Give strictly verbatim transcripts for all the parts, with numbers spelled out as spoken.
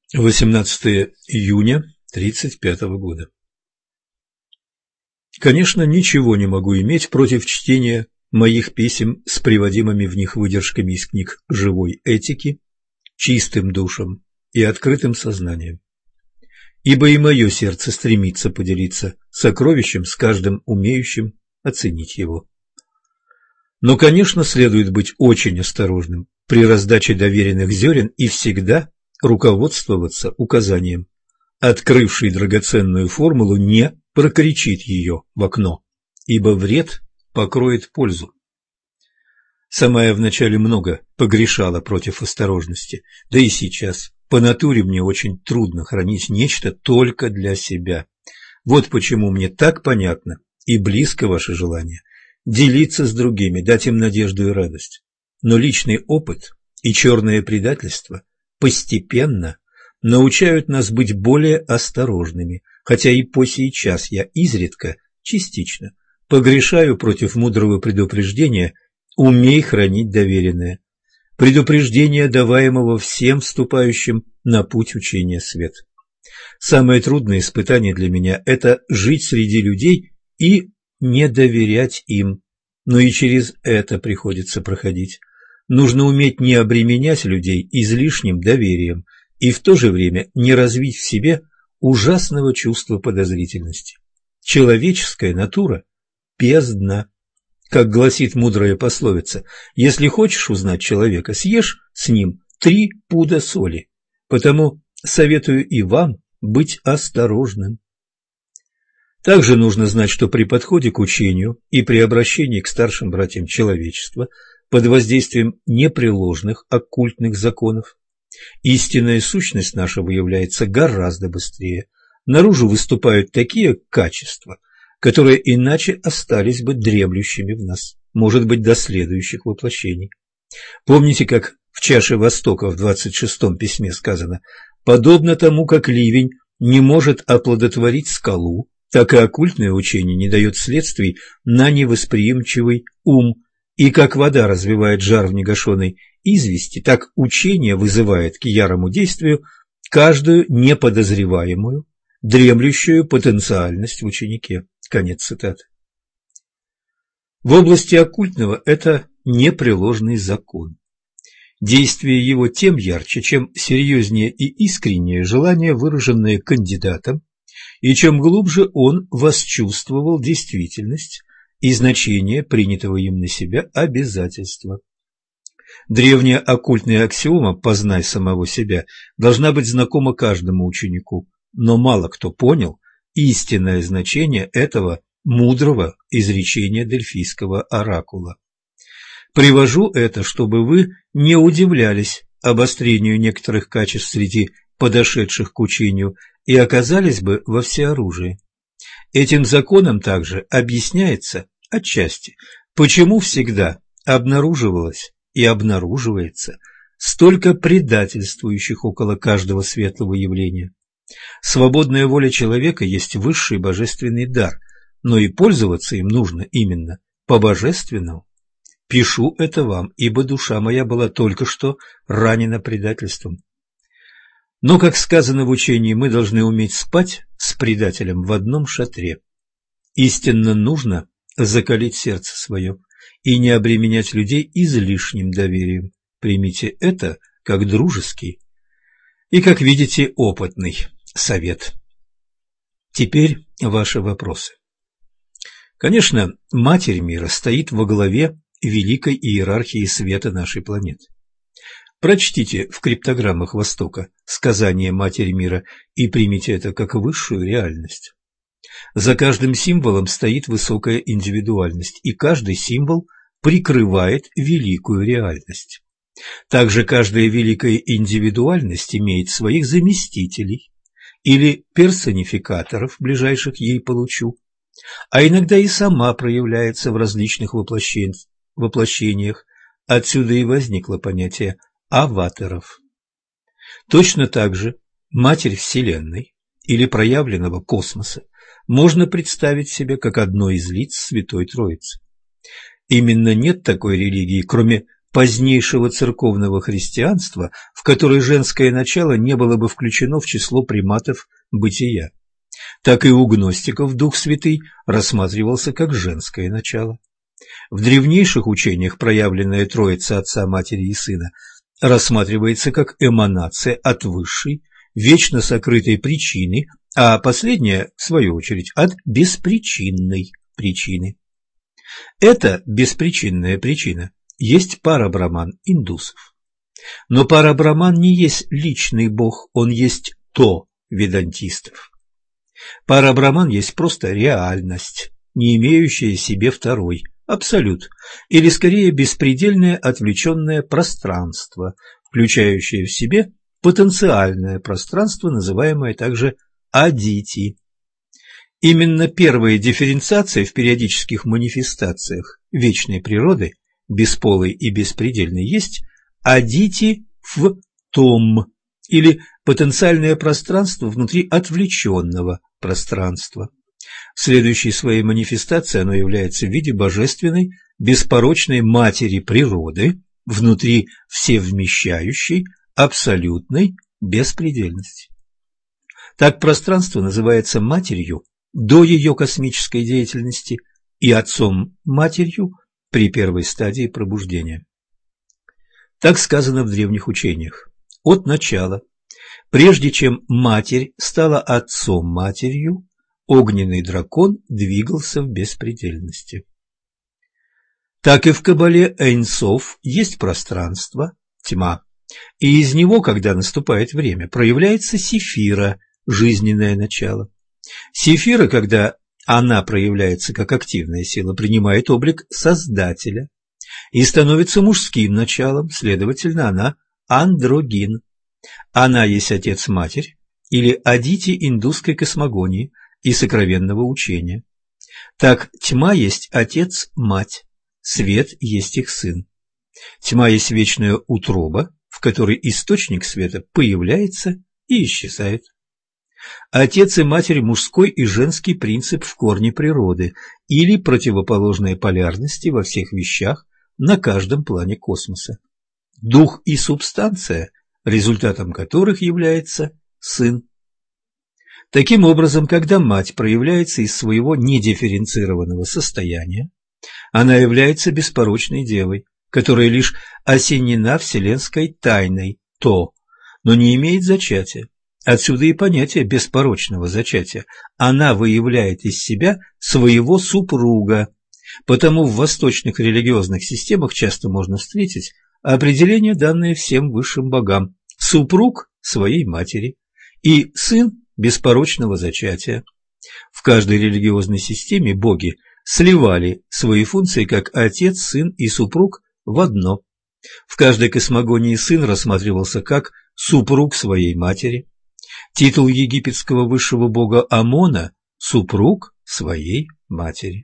восемнадцатое июня тридцать пятого года. Конечно, ничего не могу иметь против чтения моих писем с приводимыми в них выдержками из книг живой этики, чистым душем и открытым сознанием. Ибо и мое сердце стремится поделиться сокровищем с каждым умеющим оценить его. Но, конечно, следует быть очень осторожным при раздаче доверенных зерен и всегда руководствоваться указанием: открывший драгоценную формулу не прокричит ее в окно, ибо вред покроет пользу. Сама я вначале много погрешала против осторожности, да и сейчас по натуре мне очень трудно хранить нечто только для себя. Вот почему мне так понятно и близко ваше желание делиться с другими, дать им надежду и радость. Но личный опыт и черное предательство постепенно научают нас быть более осторожными, хотя и по сейчас я изредка, частично, погрешаю против мудрого предупреждения «умей хранить доверенное», предупреждения, даваемого всем вступающим на путь учения свет. Самое трудное испытание для меня – это жить среди людей и не доверять им, но и через это приходится проходить. Нужно уметь не обременять людей излишним доверием и в то же время не развить в себе ужасного чувства подозрительности. Человеческая натура – бездна. Как гласит мудрая пословица, если хочешь узнать человека, съешь с ним три пуда соли. Потому советую и вам быть осторожным. Также нужно знать, что при подходе к учению и при обращении к старшим братьям человечества под воздействием непреложных оккультных законов истинная сущность наша выявляется гораздо быстрее. Наружу выступают такие качества, которые иначе остались бы дремлющими в нас, может быть, до следующих воплощений. Помните, как в чаше Востока в двадцать шестом письме сказано: «Подобно тому, как ливень не может оплодотворить скалу, так и оккультное учение не дает следствий на невосприимчивый ум, и как вода развивает жар в негашенной извести, так учение вызывает к ярому действию каждую неподозреваемую, дремлющую потенциальность в ученике». Конец цитаты. В области оккультного это непреложный закон. Действие его тем ярче, чем серьезнее и искреннее желание, выраженное кандидатом, и чем глубже он восчувствовал действительность и значение принятого им на себя обязательства. Древняя оккультная аксиома «познай самого себя» должна быть знакома каждому ученику, но мало кто понял истинное значение этого мудрого изречения дельфийского оракула. Привожу это, чтобы вы не удивлялись обострению некоторых качеств среди подошедших к учению и оказались бы во всеоружии. Этим законом также объясняется отчасти, почему всегда обнаруживалось и обнаруживается столько предательствующих около каждого светлого явления. Свободная воля человека есть высший божественный дар, но и пользоваться им нужно именно по-божественному. Пишу это вам, ибо душа моя была только что ранена предательством. Но, как сказано в учении, мы должны уметь спать с предателем в одном шатре. Истинно нужно закалить сердце свое и не обременять людей излишним доверием. Примите это как дружеский и, как видите, опытный совет. Теперь ваши вопросы. Конечно, Матерь мира стоит во главе великой иерархии света нашей планеты. Прочтите в криптограммах Востока сказание Матери мира и примите это как высшую реальность. За каждым символом стоит высокая индивидуальность, и каждый символ прикрывает великую реальность. Также каждая великая индивидуальность имеет своих заместителей или персонификаторов, ближайших ей по лучу, а иногда и сама проявляется в различных воплощен... воплощениях. Отсюда и возникло понятие аватаров. Точно так же Матерь Вселенной или проявленного космоса можно представить себе как одно из лиц Святой Троицы. Именно нет такой религии, кроме позднейшего церковного христианства, в которой женское начало не было бы включено в число приматов бытия, так и у гностиков Дух Святый рассматривался как женское начало. В древнейших учениях проявленная Троица Отца, Матери и Сына рассматривается как эманация от высшей, вечно сокрытой причины, а последняя, в свою очередь, от беспричинной причины. Эта беспричинная причина есть парабраман индусов. Но парабраман не есть личный бог, он есть то ведантистов. Парабраман есть просто реальность, не имеющая себе второй, абсолют, или скорее беспредельное отвлеченное пространство, включающее в себе потенциальное пространство, называемое также адити. Именно первая дифференциация в периодических манифестациях вечной природы, бесполой и беспредельной, есть адити в том, или потенциальное пространство внутри отвлеченного пространства. В следующей своей манифестации оно является в виде божественной, беспорочной матери природы, внутри всевмещающей, абсолютной беспредельности. Так пространство называется матерью до ее космической деятельности и отцом-матерью при первой стадии пробуждения. Так сказано в древних учениях. От начала, прежде чем матерь стала отцом-матерью, огненный дракон двигался в беспредельности. Так и в Кабале Эйн Соф есть пространство, тьма, и из него, когда наступает время, проявляется Сефира, жизненное начало. Сефира, когда она проявляется как активная сила, принимает облик Создателя и становится мужским началом, следовательно, она андрогин. Она есть отец-матерь или адити индусской космогонии и сокровенного учения. Так тьма есть отец-мать, свет есть их сын. Тьма есть вечная утроба, в которой источник света появляется и исчезает. Отец и матерь – мужской и женский принцип в корне природы или противоположные полярности во всех вещах на каждом плане космоса. Дух и субстанция, результатом которых является сын. Таким образом, когда мать проявляется из своего недифференцированного состояния, она является беспорочной девой, которая лишь осенена вселенской тайной то, но не имеет зачатия. Отсюда и понятие беспорочного зачатия. Она выявляет из себя своего супруга. Потому в восточных религиозных системах часто можно встретить определение, данное всем высшим богам: супруг своей матери и сын беспорочного зачатия. В каждой религиозной системе боги сливали свои функции как отец, сын и супруг в одно. В каждой космогонии сын рассматривался как супруг своей матери. Титул египетского высшего бога Амона – супруг своей матери.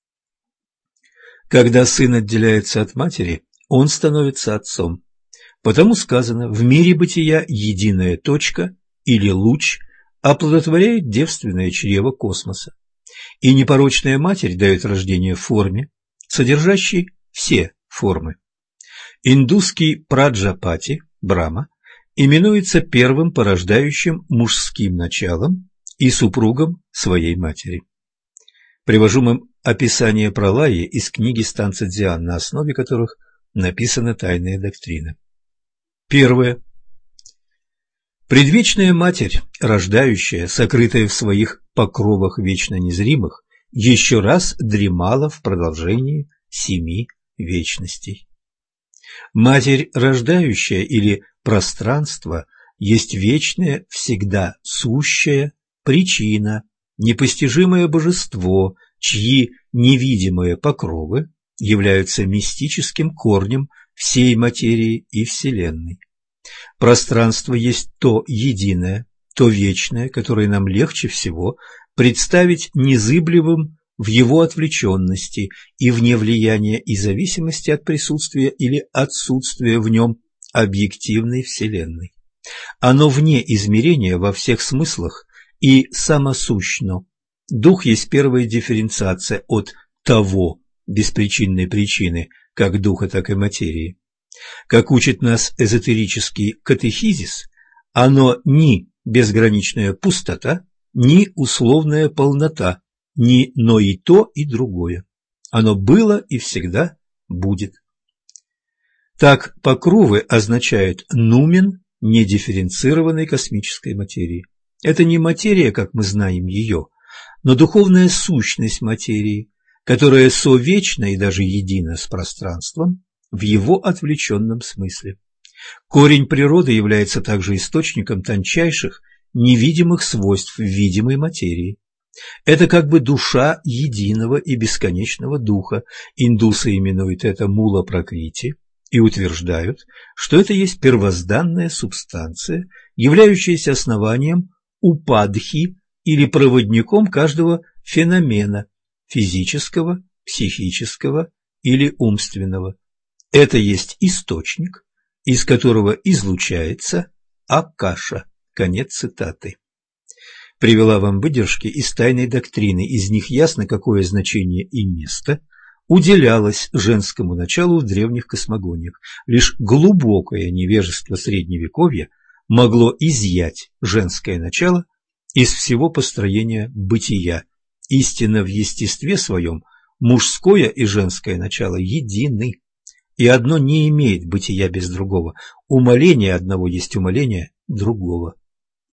Когда сын отделяется от матери, он становится отцом. Потому сказано: в мире бытия единая точка или луч оплодотворяет девственное чрево космоса, и непорочная матерь дает рождение форме, содержащей все формы. Индусский Праджапати, Брахма, именуется первым порождающим мужским началом и супругом своей матери. Привожу вам описание пралаи из книги Станца Дзян, на основе которых написана тайная доктрина. Первое. Предвечная Матерь, рождающая, сокрытая в своих покровах вечно незримых, еще раз дремала в продолжении семи вечностей. Матерь, рождающая или пространство, есть вечное, всегда сущая причина, непостижимое божество, чьи невидимые покровы являются мистическим корнем всей материи и Вселенной. Пространство есть то единое, то вечное, которое нам легче всего представить незыблемым в его отвлеченности и вне влияния и зависимости от присутствия или отсутствия в нем объективной Вселенной. Оно вне измерения во всех смыслах и самосущно. Дух есть первая дифференциация от того беспричинной причины, как духа, так и материи. Как учит нас эзотерический катехизис, оно ни безграничная пустота, ни условная полнота, ни но и то, и другое. Оно было и всегда будет. Так покровы означают нумен недифференцированной космической материи. Это не материя, как мы знаем ее, но духовная сущность материи, которая совечна и даже едина с пространством в его отвлеченном смысле. Корень природы является также источником тончайших, невидимых свойств видимой материи. Это как бы душа единого и бесконечного духа. Индусы именуют это мула-пракрити и утверждают, что это есть первозданная субстанция, являющаяся основанием упадхи или проводником каждого феномена физического, психического или умственного. Это есть источник, из которого излучается акаша. Конец цитаты. Привела вам выдержки из тайной доктрины. Из них ясно, какое значение и место уделялось женскому началу в древних космогониях. Лишь глубокое невежество Средневековья могло изъять женское начало из всего построения бытия. Истинно в естестве своем мужское и женское начало едины, и одно не имеет бытия без другого. Умоление одного есть умоление другого.